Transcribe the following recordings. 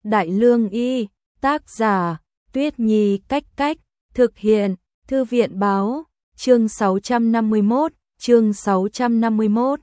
Đại Lương Y, tác giả, Tuyết Nhi Cách Cách, thực hiện, Thư viện Báo, chương 651.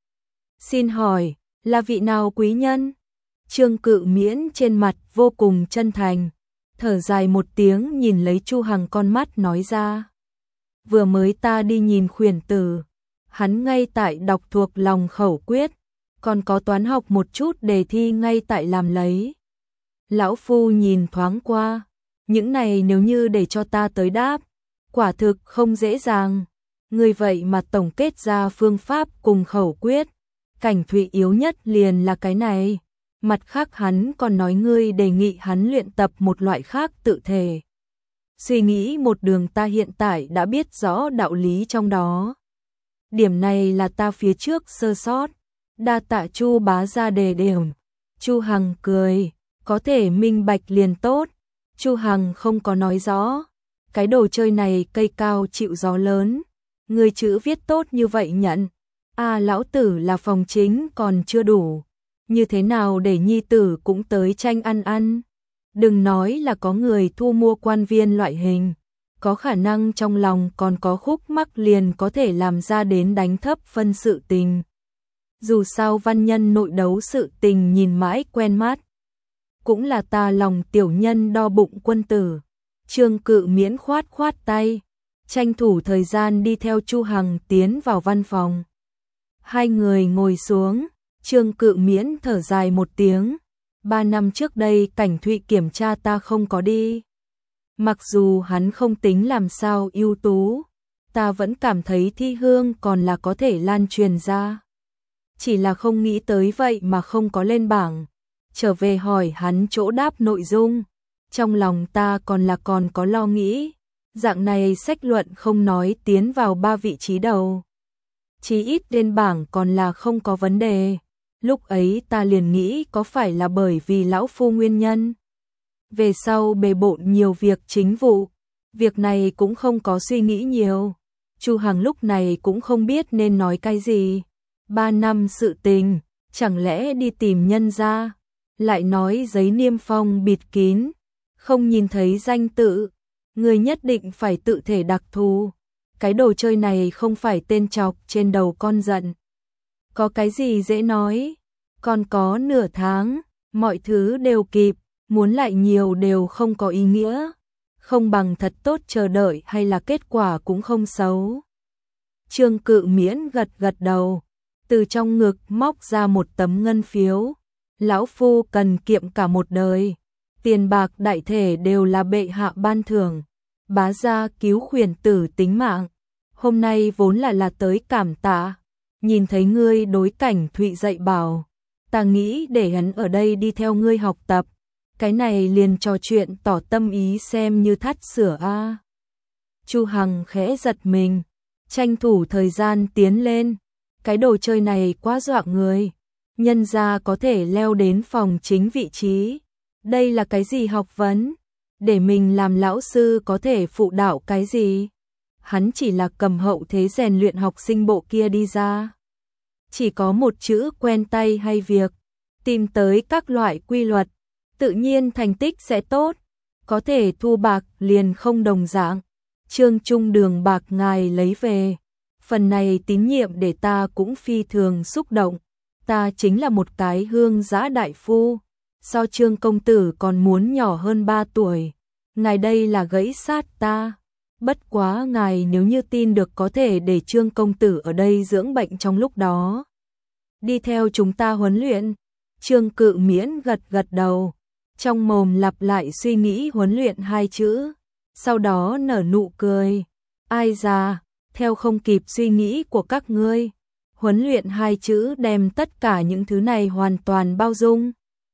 Xin hỏi, là vị nào quý nhân? Trương Cự Miễn trên mặt vô cùng chân thành, thở dài một tiếng nhìn lấy Chu Hằng con mắt nói ra. Vừa mới ta đi nhìn khuyển tử, hắn ngay tại đọc thuộc lòng khẩu quyết, còn có toán học một chút đề thi ngay tại làm lấy. Lão phu nhìn thoáng qua, những này nếu như để cho ta tới đáp, quả thực không dễ dàng. Người vậy mà tổng kết ra phương pháp cùng khẩu quyết, Cảnh Thụy yếu nhất liền là cái này. Mặt khác hắn còn nói ngươi đề nghị hắn luyện tập một loại khác tự thể. Suy nghĩ một đường ta hiện tại đã biết rõ đạo lý trong đó. Điểm này là ta phía trước sơ sót, đa tạ Chu bá gia đề điểm. Chu Hằng cười, có thể minh bạch liền tốt. Chu Hằng không có nói rõ, cái đồ chơi này cây cao chịu gió lớn, người chữ viết tốt như vậy nhận. Lão tử là phòng chính còn chưa đủ, như thế nào để nhi tử cũng tới tranh ăn. Đừng nói là có người thu mua quan viên loại hình, có khả năng trong lòng còn có khúc mắc liền có thể làm ra đến đánh thấp phân sự tình. Dù sao văn nhân nội đấu sự tình nhìn mãi quen mắt, cũng là ta lòng tiểu nhân đo bụng quân tử. Trương Cự Miễn khoát tay, tranh thủ thời gian đi theo Chu Hằng tiến vào văn phòng. Hai người ngồi xuống, Trương Cự Miễn thở dài một tiếng. 3 năm trước đây Cảnh Thụy kiểm tra ta không có đi. Mặc dù hắn không tính làm sao ưu tú, ta vẫn cảm thấy thi hương còn là có thể lan truyền ra. Chỉ là không nghĩ tới vậy mà không có lên bảng. Trở về hỏi hắn chỗ đáp nội dung, trong lòng ta còn có lo nghĩ. Dạng này sách luận không nói tiến vào 3 vị trí đầu, chí ít lên bảng còn là không có vấn đề. Lúc ấy ta liền nghĩ có phải là bởi vì lão phu nguyên nhân. Về sau bề bộn nhiều việc chính vụ, việc này cũng không có suy nghĩ nhiều. Chu Hằng lúc này cũng không biết nên nói cái gì. 3 năm sự tình, chẳng lẽ đi tìm nhân ra, lại nói giấy niêm phong bịt kín, không nhìn thấy danh tự, người nhất định phải tự thể đặc thù. Cái đồ chơi này không phải tên chọc trên đầu con giận. Có cái gì dễ nói, còn có nửa tháng, mọi thứ đều kịp, muốn lại nhiều đều không có ý nghĩa, không bằng thật tốt chờ đợi hay là kết quả cũng không xấu. Trương Cự Miễn gật đầu, từ trong ngực móc ra một tấm ngân phiếu. Lão phu cần kiệm cả một đời, tiền bạc đại thể đều là bệ hạ ban thưởng, bá gia cứu khuyển tử tính mạng, hôm nay vốn là tới cảm tạ. Nhìn thấy ngươi đối Cảnh Thụy dạy bảo, ta nghĩ để hắn ở đây đi theo ngươi học tập, cái này liền trò chuyện tỏ tâm ý xem như thắt sửa a. Chu Hằng khẽ giật mình, tranh thủ thời gian tiến lên, cái đồ chơi này quá dọa người, nhân gia có thể leo đến phòng chính vị trí, đây là cái gì học vấn, để mình làm lão sư có thể phụ đạo cái gì. Hắn chỉ là cầm hậu thế rèn luyện học sinh bộ kia đi ra. Chỉ có một chữ quen tay hay việc, tìm tới các loại quy luật, tự nhiên thành tích sẽ tốt, có thể thu bạc liền không đồng dạng. Trương Trung Đường bạc ngài lấy về, phần này tín nhiệm để ta cũng phi thường xúc động. Ta chính là một cái hương giã đại phu, so Trương công tử còn muốn nhỏ hơn 3 tuổi, ngài đây là gãy sát ta. Bất quá ngài nếu như tin được có thể để Trương công tử ở đây dưỡng bệnh trong lúc đó, đi theo chúng ta huấn luyện. Trương Cự Miễn gật đầu, trong mồm lặp lại suy nghĩ huấn luyện 2 chữ, sau đó nở nụ cười. Ai già, theo không kịp suy nghĩ của các ngươi, huấn luyện 2 chữ đem tất cả những thứ này hoàn toàn bao dung.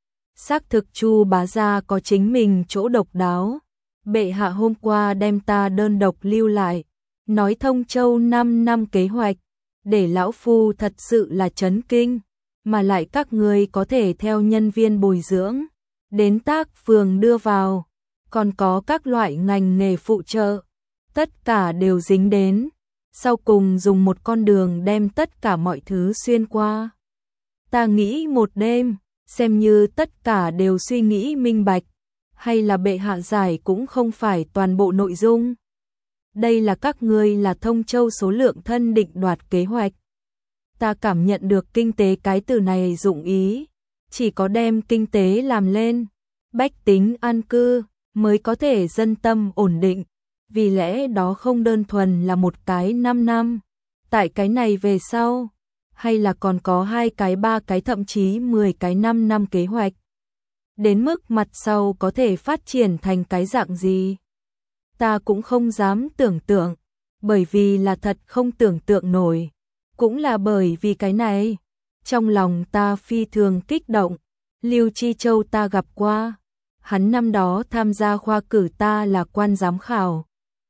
Xác thực Chu bá gia có chính mình chỗ độc đáo. Bệ hạ hôm qua đem ta đơn độc lưu lại, nói Thông Châu 5 năm kế hoạch, để lão phu thật sự là chấn kinh, mà lại các ngươi có thể theo nhân viên bồi dưỡng, đến tác phường đưa vào, còn có các loại ngành nghề phụ trợ, tất cả đều dính đến, sau cùng dùng một con đường đem tất cả mọi thứ xuyên qua. Ta nghĩ một đêm, xem như tất cả đều suy nghĩ minh bạch, hay là bệ hạ giải cũng không phải toàn bộ nội dung. Đây là các ngươi là Thông Châu số lượng thân định đoạt kế hoạch. Ta cảm nhận được kinh tế cái từ này dụng ý, chỉ có đem kinh tế làm lên, bách tính an cư, mới có thể dân tâm ổn định, vì lẽ đó không đơn thuần là một cái 5 năm, tại cái này về sau, hay là còn có 2 cái 3 cái thậm chí 10 cái 5 năm kế hoạch. Đến mức mặt sau có thể phát triển thành cái dạng gì? Ta cũng không dám tưởng tượng, bởi vì là thật không tưởng tượng nổi. Cũng là bởi vì cái này, trong lòng ta phi thường kích động. Lưu Chi Châu ta gặp qua, hắn năm đó tham gia khoa cử ta là quan giám khảo.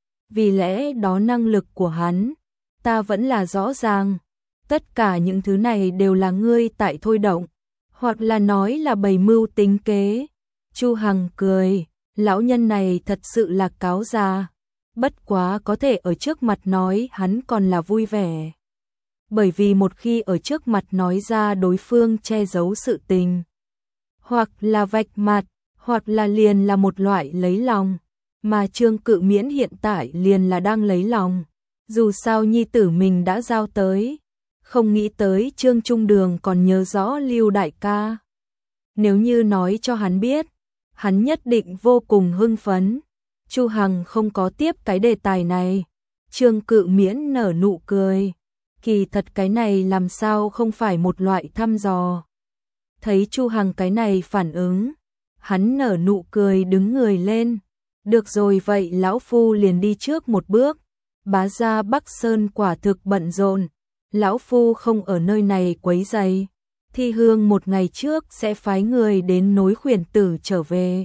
Vì lẽ đó năng lực của hắn, ta vẫn là rõ ràng. Tất cả những thứ này đều là ngươi tại thôi động, hoặc là nói là bày mưu tính kế. Chu Hằng cười, lão nhân này thật sự là cáo già. Bất quá có thể ở trước mặt nói hắn còn là vui vẻ. Bởi vì một khi ở trước mặt nói ra đối phương che giấu sự tình, hoặc là vạch mặt, hoặc là liền là một loại lấy lòng, mà Trương Cự Miễn hiện tại liền là đang lấy lòng. Dù sao nhi tử mình đã giao tới, không nghĩ tới Trương Trung Đường còn nhớ rõ Lưu đại ca. Nếu như nói cho hắn biết, hắn nhất định vô cùng hưng phấn. Chu Hằng không có tiếp cái đề tài này. Trương Cự Miễn nở nụ cười. Kỳ thật cái này làm sao không phải một loại thăm dò. Thấy Chu Hằng cái này phản ứng, hắn nở nụ cười đứng người lên. Được rồi vậy lão phu liền đi trước một bước. Bá gia Bắc Sơn quả thực bận rộn, lão phu không ở nơi này quấy rầy. Thi Hương một ngày trước sẽ phái người đến nối khuyển tử trở về.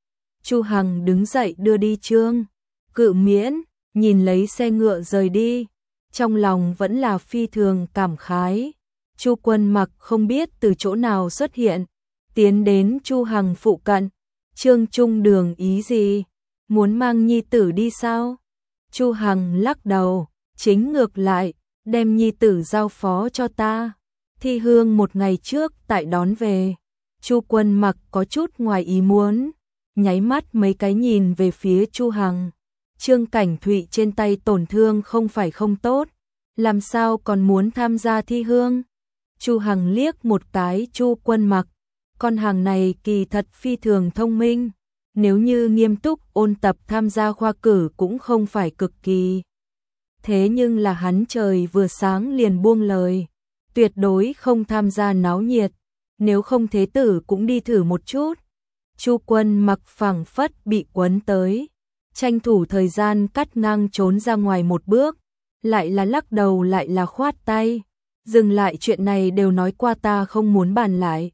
Chu Hằng đứng dậy đưa đi Trương Cự Miễn, nhìn lấy xe ngựa rời đi, trong lòng vẫn là phi thường cảm khái. Chu Quân Mặc không biết từ chỗ nào xuất hiện, tiến đến Chu Hằng phụ cận. Trương Trung Đường ý gì? Muốn mang nhi tử đi sao? Chu Hằng lắc đầu, chính ngược lại, đem nhi tử giao phó cho ta. Thi Hương một ngày trước tại đón về. Chu Quân Mặc có chút ngoài ý muốn, nháy mắt mấy cái nhìn về phía Chu Hằng. Trương Cảnh Thụy trên tay tổn thương không phải không tốt, làm sao còn muốn tham gia thi hương? Chu Hằng liếc một cái Chu Quân Mặc, con hàng này kỳ thật phi thường thông minh, nếu như nghiêm túc ôn tập tham gia khoa cử cũng không phải cực kỳ. Thế nhưng là hắn trời vừa sáng liền buông lời, tuyệt đối không tham gia náo nhiệt, nếu không thế tử cũng đi thử một chút. Chu Quân Mặc phảng phất bị quấn tới, tranh thủ thời gian cắt ngang trốn ra ngoài một bước, lại là lắc đầu lại là khoát tay, dừng lại, chuyện này đều nói qua ta không muốn bàn lại.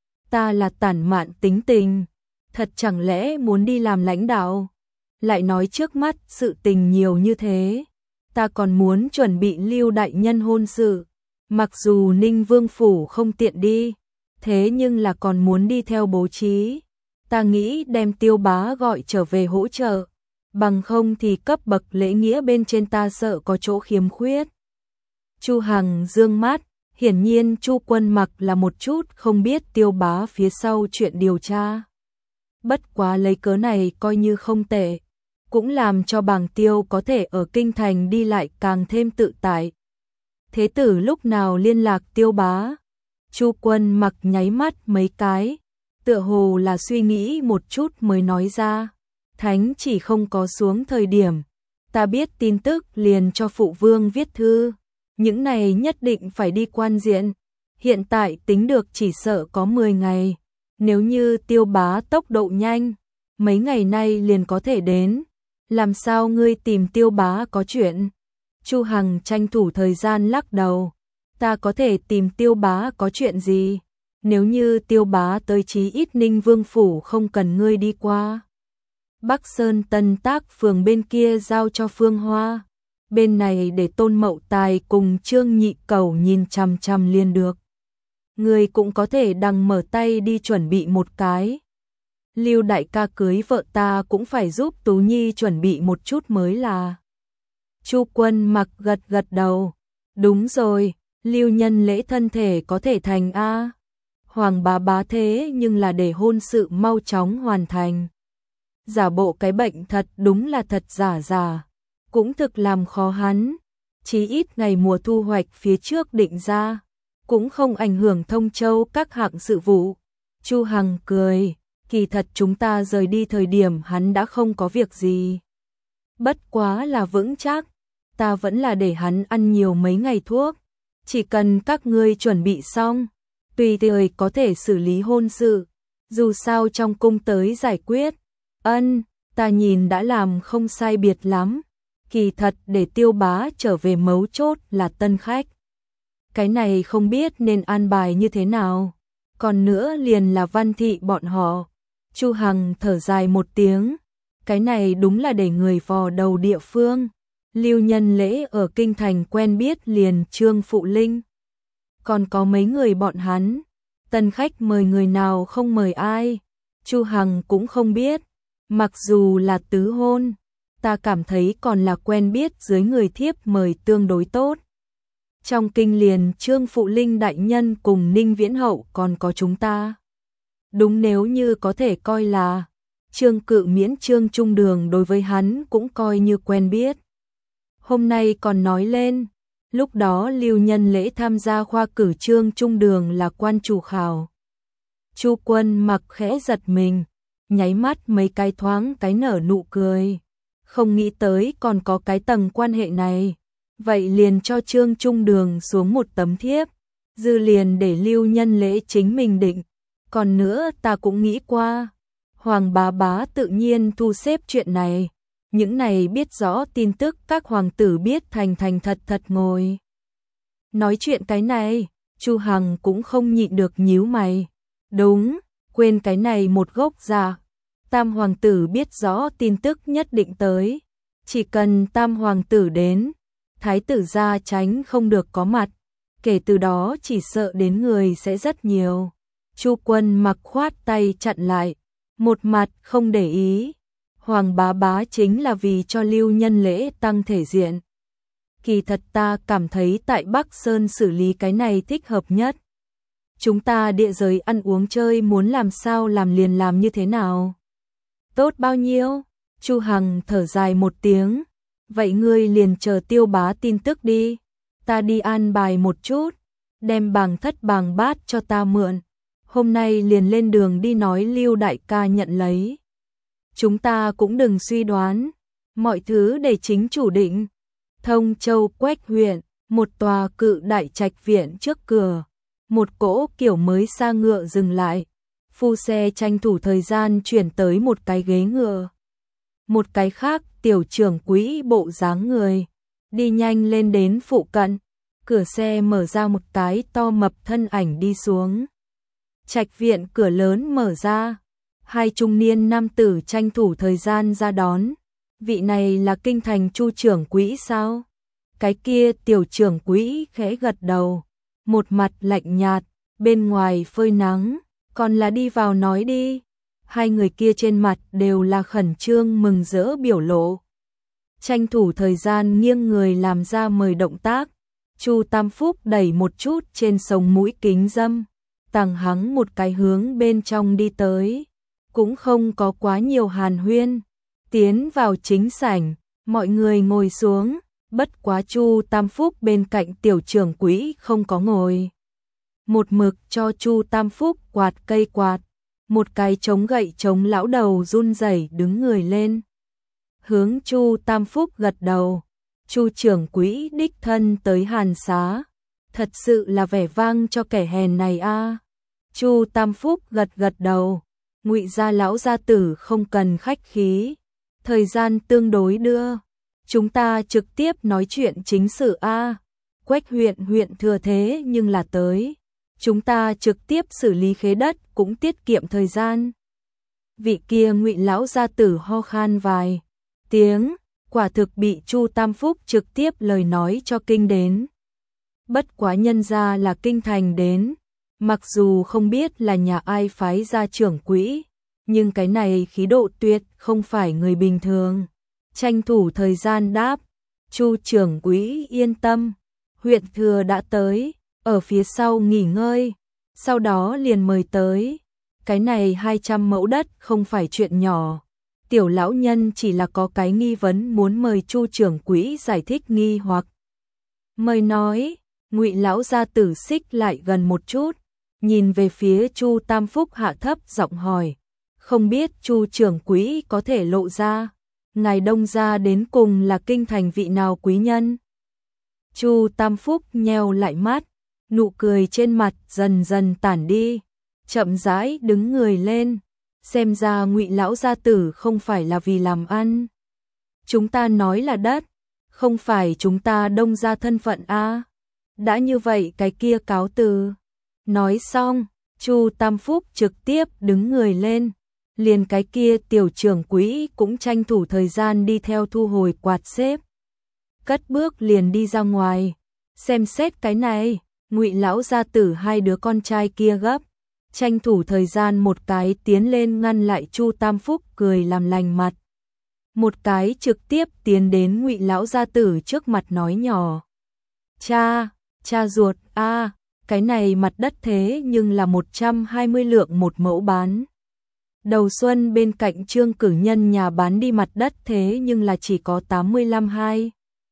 Ta là tản mạn tính tình, thật chẳng lẽ muốn đi làm lãnh đạo, lại nói trước mắt sự tình nhiều như thế, ta còn muốn chuẩn bị Lưu đại nhân hôn sự, mặc dù Ninh Vương phủ không tiện đi, thế nhưng là còn muốn đi theo bố trí. Ta nghĩ đem Tiêu Bá gọi trở về hỗ trợ, bằng không thì cấp bậc lễ nghĩa bên trên ta sợ có chỗ khiếm khuyết. Chu Hằng dương mắt, hiển nhiên Chu Quân Mặc là một chút không biết Tiêu Bá phía sau chuyện điều tra. Bất quá lấy cớ này coi như không tệ, cũng làm cho Bàng Tiêu có thể ở kinh thành đi lại càng thêm tự tại. Thế tử lúc nào liên lạc Tiêu Bá? Chu Quân Mặc nháy mắt mấy cái, tựa hồ là suy nghĩ một chút mới nói ra. Thánh chỉ không có xuống thời điểm, ta biết tin tức liền cho phụ vương viết thư, những này nhất định phải đi quan diện, hiện tại tính được chỉ sợ có 10 ngày, nếu như Tiêu Bá tốc độ nhanh, mấy ngày nay liền có thể đến, làm sao ngươi tìm Tiêu Bá có chuyện? Chu Hằng tranh thủ thời gian lắc đầu, ta có thể tìm Tiêu Bá có chuyện gì? Nếu như Tiêu Bá tới chí ít Ninh Vương phủ không cần ngươi đi qua. Bắc Sơn Tân Tác phường bên kia giao cho Phương Hoa, bên này để Tôn Mậu Tài cùng Trương Nhị Cẩu nhìn chằm chằm liền được. Ngươi cũng có thể đằng mở tay đi chuẩn bị một cái. Lưu đại ca cưới vợ ta cũng phải giúp Tú Nhi chuẩn bị một chút mới là. Chu Quân Mặc gật gật đầu. Đúng rồi, Lưu nhân lễ thân thể có thể thành a. Hoàng bá bá thế nhưng là để hôn sự mau chóng hoàn thành. Giả bộ cái bệnh thật đúng là thật giả giả, cũng thực làm khó hắn. Chí ít ngày mùa thu hoạch phía trước định ra, cũng không ảnh hưởng Thông Châu các hạng sự vụ. Chu Hằng cười, kỳ thật chúng ta rời đi thời điểm hắn đã không có việc gì. Bất quá là vững chắc, ta vẫn là để hắn ăn nhiều mấy ngày thuốc. Chỉ cần các ngươi chuẩn bị xong, tùy thời có thể xử lý hôn sự, dù sao trong cung tới giải quyết. Ân, ta nhìn đã làm không sai biệt lắm. Kỳ thật để Tiêu Bá trở về mấu chốt là tân khách. Cái này không biết nên an bài như thế nào. Còn nữa liền là Văn Thị bọn họ. Chu Hằng thở dài một tiếng. Cái này đúng là để người vò đầu địa phương. Lưu Nhân Lễ ở kinh thành quen biết liền Trương Phụ Linh. Còn có mấy người bọn hắn. Tân khách mời người nào không mời ai. Chu Hằng cũng không biết. Mặc dù là tứ hôn, ta cảm thấy còn là quen biết dưới người thiếp mời tương đối tốt. Trong kinh liền Trương Phụ Linh đại nhân cùng Ninh Viễn Hậu còn có chúng ta. Đúng, nếu như có thể coi là Trương Cự Miễn Trương Trung Đường đối với hắn cũng coi như quen biết. Hôm nay còn nói lên, lúc đó Lưu Nhân Lễ tham gia khoa cử Trương Trung Đường là quan chủ khảo. Chu Quân Mặc khẽ giật mình, nháy mắt mấy cái thoáng cái nở nụ cười. Không nghĩ tới còn có cái tầng quan hệ này. Vậy liền cho Trương Trung Đường xuống một tấm thiếp, dư liền để Lưu Nhân Lễ chính mình định. Còn nữa ta cũng nghĩ qua, Hoàng bá bá tự nhiên thu xếp chuyện này. Những này biết rõ tin tức các hoàng tử biết thành thật thật ngồi. Nói chuyện cái này, Chu Hằng cũng không nhịn được nhíu mày. Đúng, quên cái này một gốc dạ. Tam hoàng tử biết rõ tin tức nhất định tới. Chỉ cần tam hoàng tử đến, thái tử gia tránh không được có mặt. Kể từ đó chỉ sợ đến người sẽ rất nhiều. Chu Quân Mặc khoát tay chặn lại, một mặt không để ý. Hoàng bá bá chính là vì cho Lưu Nhân Lễ tăng thể diện. Kỳ thật ta cảm thấy tại Bắc Sơn xử lý cái này thích hợp nhất. Chúng ta địa giới ăn uống chơi muốn làm sao làm liền làm như thế nào. Tốt bao nhiêu? Chu Hằng thở dài một tiếng. Vậy ngươi liền chờ Tiêu Bá tin tức đi. Ta đi an bài một chút. Đem bàng thất bàng bát cho ta mượn. Hôm nay liền lên đường đi nói Lưu đại ca nhận lấy. Chúng ta cũng đừng suy đoán. Mọi thứ để chính chủ định. Thông Châu Quách huyện, một tòa cự đại trạch viện trước cửa. Một cỗ kiểu mới xa ngựa dừng lại. Phu xe tranh thủ thời gian chuyển tới một cái ghế ngựa. Một cái khác tiểu trưởng quỹ bộ dáng người. Đi nhanh lên đến phụ cận. Cửa xe mở ra, một cái to mập thân ảnh đi xuống. Trạch viện cửa lớn mở ra. Hai trung niên nam tử tranh thủ thời gian ra đón. Vị này là kinh thành Chu trưởng quỹ sao? Cái kia tiểu trưởng quỹ khẽ gật đầu. Một mặt lạnh nhạt, bên ngoài phơi nắng. Còn là đi vào nói đi. Hai người kia trên mặt đều là khẩn trương mừng rỡ biểu lộ. Tranh thủ thời gian nghiêng người làm ra mời động tác. Chu Tam Phúc đẩy một chút trên sống mũi kính dâm. Tàng hắng một cái hướng bên trong đi tới. Cũng không có quá nhiều hàn huyên. Tiến vào chính sảnh, mọi người ngồi xuống. Bất quá Chu Tam Phúc bên cạnh tiểu trưởng quỹ không có ngồi. Một mực cho Chu Tam Phúc quạt cây quạt. Một cái chống gậy chống lão đầu run rẩy đứng người lên. Hướng Chu Tam Phúc gật đầu. Chu trưởng quỹ đích thân tới hàn xá. Thật sự là vẻ vang cho kẻ hèn này a. Chu Tam Phúc gật đầu. Ngụy gia lão gia tử không cần khách khí. Thời gian tương đối đưa. Chúng ta trực tiếp nói chuyện chính sự a. Quách huyện thừa thế nhưng là tới. Chúng ta trực tiếp xử lý khế đất cũng tiết kiệm thời gian. Vị kia Ngụy lão gia tử ho khan vài tiếng, quả thực bị Chu Tam Phúc trực tiếp lời nói cho kinh đến. Bất quá nhân ra là kinh thành đến, mặc dù không biết là nhà ai phái ra trưởng quỹ, nhưng cái này khí độ tuyệt không phải người bình thường. Tranh thủ thời gian đáp, Chu trưởng quỹ yên tâm, huyện thừa đã tới, ở phía sau nghỉ ngơi. sau đó liền mời tới. Cái này 200 mẫu đất không phải chuyện nhỏ. Tiểu lão nhân chỉ là có cái nghi vấn muốn mời Chu trưởng quỹ giải thích nghi hoặc. Mời nói, Ngụy lão gia tử xích lại gần một chút, nhìn về phía Chu Tam Phúc hạ thấp giọng hỏi, không biết Chu trưởng quỹ có thể lộ ra, ngài Đông gia đến cùng là kinh thành vị nào quý nhân? Chu Tam Phúc nheo lại mắt, nụ cười trên mặt dần dần tản đi, chậm rãi đứng người lên, xem ra Ngụy lão gia tử không phải là vì làm ăn. Chúng ta nói là đất, không phải chúng ta Đông gia thân phận a. Đã như vậy cái kia cáo từ. Nói xong, Chu Tam Phúc trực tiếp đứng người lên, liền cái kia tiểu trưởng quỹ cũng tranh thủ thời gian đi theo thu hồi quạt xếp. Cất bước liền đi ra ngoài, xem xét cái này, Ngụy lão gia tử hai đứa con trai kia gấp, tranh thủ thời gian một cái tiến lên ngăn lại Chu Tam Phúc cười làm lành mặt. Một cái trực tiếp tiến đến Ngụy lão gia tử trước mặt nói nhỏ. Cha ruột a, cái này mặt đất thế nhưng là 120 lượng một mẫu bán. Đầu xuân bên cạnh Trương cử nhân nhà bán đi mặt đất thế nhưng là chỉ có 85 hai.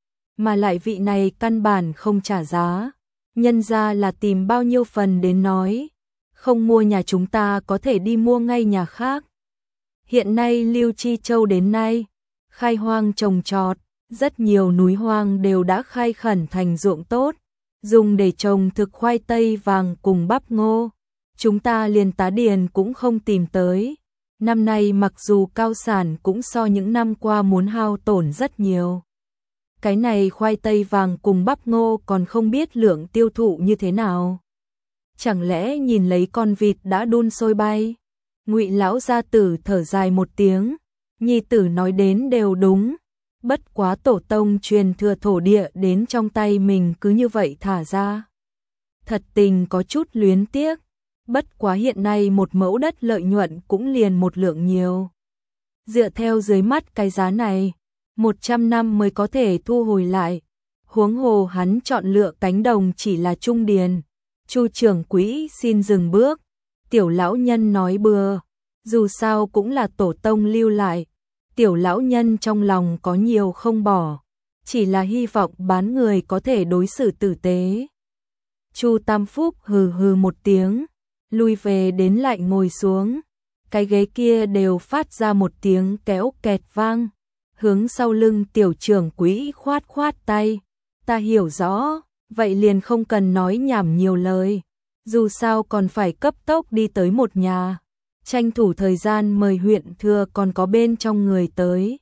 Mà lại vị này căn bản không trả giá. Nhân ra là tìm bao nhiêu phần đến nói. Không mua nhà chúng ta có thể đi mua ngay nhà khác. Hiện nay Lưu Chi Châu đến nay, khai hoang trồng trọt, rất nhiều núi hoang đều đã khai khẩn thành ruộng tốt, dùng để trồng thực khoai tây vàng cùng bắp ngô. Chúng ta liền tá điền cũng không tìm tới. Năm nay mặc dù cao sản cũng so những năm qua muốn hao tổn rất nhiều. Cái này khoai tây vàng cùng bắp ngô còn không biết lượng tiêu thụ như thế nào. Chẳng lẽ nhìn lấy con vịt đã đun sôi bay? Ngụy lão gia tử thở dài một tiếng, nhi tử nói đến đều đúng. Bất quá tổ tông truyền thừa thổ địa đến trong tay mình cứ như vậy thả ra. Thật tình có chút luyến tiếc. Bất quá hiện nay một mẫu đất lợi nhuận cũng liền một lượng nhiều. Dựa theo dưới mắt cái giá này, 100 năm mới có thể thu hồi lại. Huống hồ hắn chọn lựa cánh đồng chỉ là trung điền. Chu trưởng quỹ xin dừng bước. Tiểu lão nhân nói bừa. Dù sao cũng là tổ tông lưu lại. Tiểu lão nhân trong lòng có nhiều không bỏ. Chỉ là hy vọng bán người có thể đối xử tử tế. Chu Tam Phúc hừ hừ một tiếng, lui về đến lại ngồi xuống. Cái ghế kia đều phát ra một tiếng kéo kẹt vang. Hướng sau lưng tiểu trưởng quỹ khoát khoát tay. Ta hiểu rõ, vậy liền không cần nói nhảm nhiều lời. Dù sao còn phải cấp tốc đi tới một nhà. Tranh thủ thời gian mời huyện thừa còn có bên trong người tới.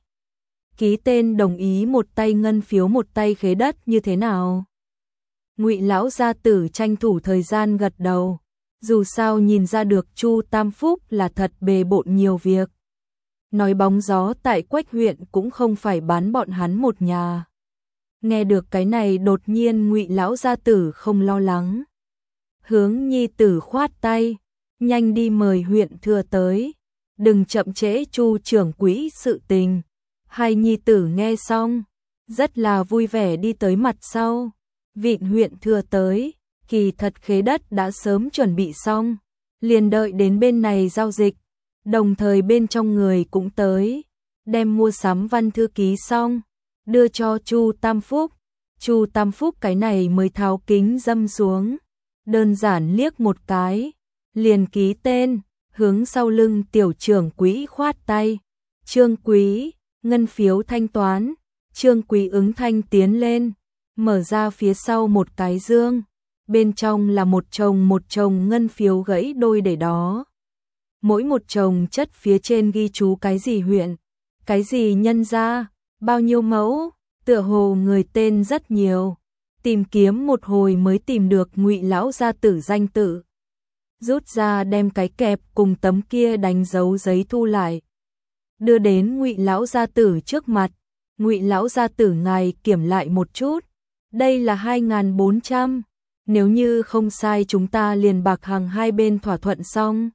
Ký tên đồng ý một tay ngân phiếu một tay khế đất như thế nào? Ngụy lão gia tử tranh thủ thời gian gật đầu. Dù sao nhìn ra được Chu Tam Phúc là thật bề bộn nhiều việc. Nói bóng gió tại Quách huyện cũng không phải bán bọn hắn một nhà. Nghe được cái này đột nhiên Ngụy lão gia tử không lo lắng. Hướng nhi tử khoát tay, nhanh đi mời huyện thừa tới, đừng chậm trễ Chu trưởng quỹ sự tình. Hai nhi tử nghe xong, rất là vui vẻ đi tới mặt sau. Vịn huyện thừa tới, kỳ thật khế đất đã sớm chuẩn bị xong, liền đợi đến bên này giao dịch, đồng thời bên trong người cũng tới, đem mua sắm văn thư ký xong, đưa cho Chu Tam Phúc. Chu Tam Phúc cái này mới tháo kính dâm xuống, đơn giản liếc một cái, liền ký tên, hướng sau lưng tiểu trưởng quỹ khoát tay. Trương quý, ngân phiếu thanh toán. Trương quý ứng thanh tiến lên, mở ra phía sau một cái dương, bên trong là một chồng ngân phiếu gãy đôi để đó. Mỗi một chồng chất phía trên ghi chú cái gì huyện, cái gì nhân gia, bao nhiêu mẫu, tựa hồ người tên rất nhiều. Tìm kiếm một hồi mới tìm được Ngụy lão gia tử danh tự. Rút ra đem cái kẹp cùng tấm kia đánh dấu giấy thu lại. Đưa đến Ngụy lão gia tử trước mặt. Ngụy lão gia tử ngài kiểm lại một chút. Đây là 2.400. Nếu như không sai chúng ta liền bạc hàng hai bên thỏa thuận xong.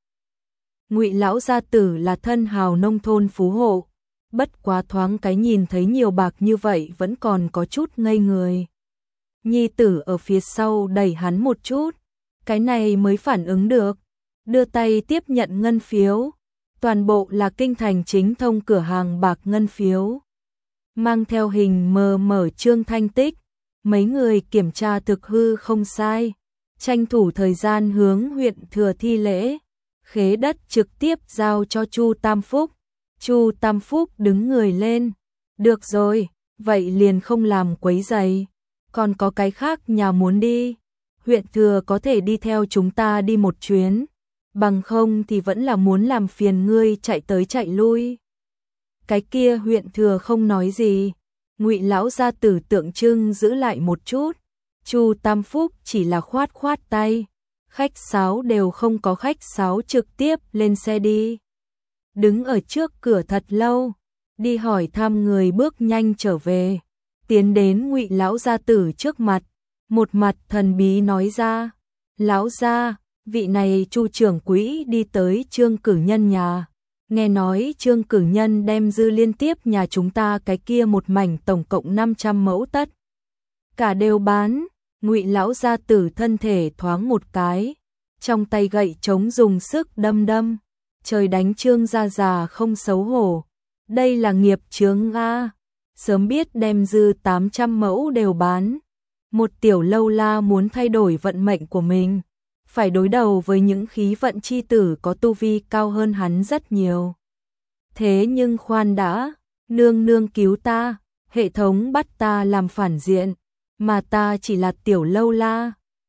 Ngụy lão gia tử là thân hào nông thôn phú hộ. Bất quá thoáng cái nhìn thấy nhiều bạc như vậy vẫn còn có chút ngây người. Nhi tử ở phía sau đẩy hắn một chút. cái này mới phản ứng được, đưa tay tiếp nhận ngân phiếu, toàn bộ là kinh thành chính thông cửa hàng bạc ngân phiếu. Mang theo hình mờ mở trương thanh tích, mấy người kiểm tra thực hư không sai, tranh thủ thời gian hướng huyện thừa thi lễ, khế đất trực tiếp giao cho Chu Tam Phúc. Chu Tam Phúc đứng người lên, được rồi, vậy liền không làm quấy rầy, còn có cái khác nhà muốn đi, huyện thừa có thể đi theo chúng ta đi một chuyến, bằng không thì vẫn là muốn làm phiền ngươi chạy tới chạy lui. Cái kia huyện thừa không nói gì, Ngụy lão gia tử tượng trưng giữ lại một chút, Chu Tam Phúc chỉ là khoát khoát tay, khách sáo đều không có khách sáo trực tiếp lên xe đi. Đứng ở trước cửa thật lâu, đi hỏi thăm người bước nhanh trở về, tiến đến Ngụy lão gia tử trước mặt, một mặt thần bí nói ra, lão gia, vị này Chu trưởng quỹ đi tới Trương cử nhân nhà, nghe nói Trương cử nhân đem dư liên tiếp nhà chúng ta cái kia một mảnh tổng cộng 500 mẫu tất. Cả đều bán, Ngụy lão gia tử thân thể thoáng một cái, trong tay gậy trống dùng sức đâm đâm, trời đánh Trương gia già không xấu hổ, đây là nghiệp chướng a, sớm biết đem dư 800 mẫu đều bán. Một tiểu lâu la muốn thay đổi vận mệnh của mình, phải đối đầu với những khí vận chi tử có tu vi cao hơn hắn rất nhiều. Thế nhưng khoan đã, nương nương cứu ta, hệ thống bắt ta làm phản diện, mà ta chỉ là tiểu lâu la,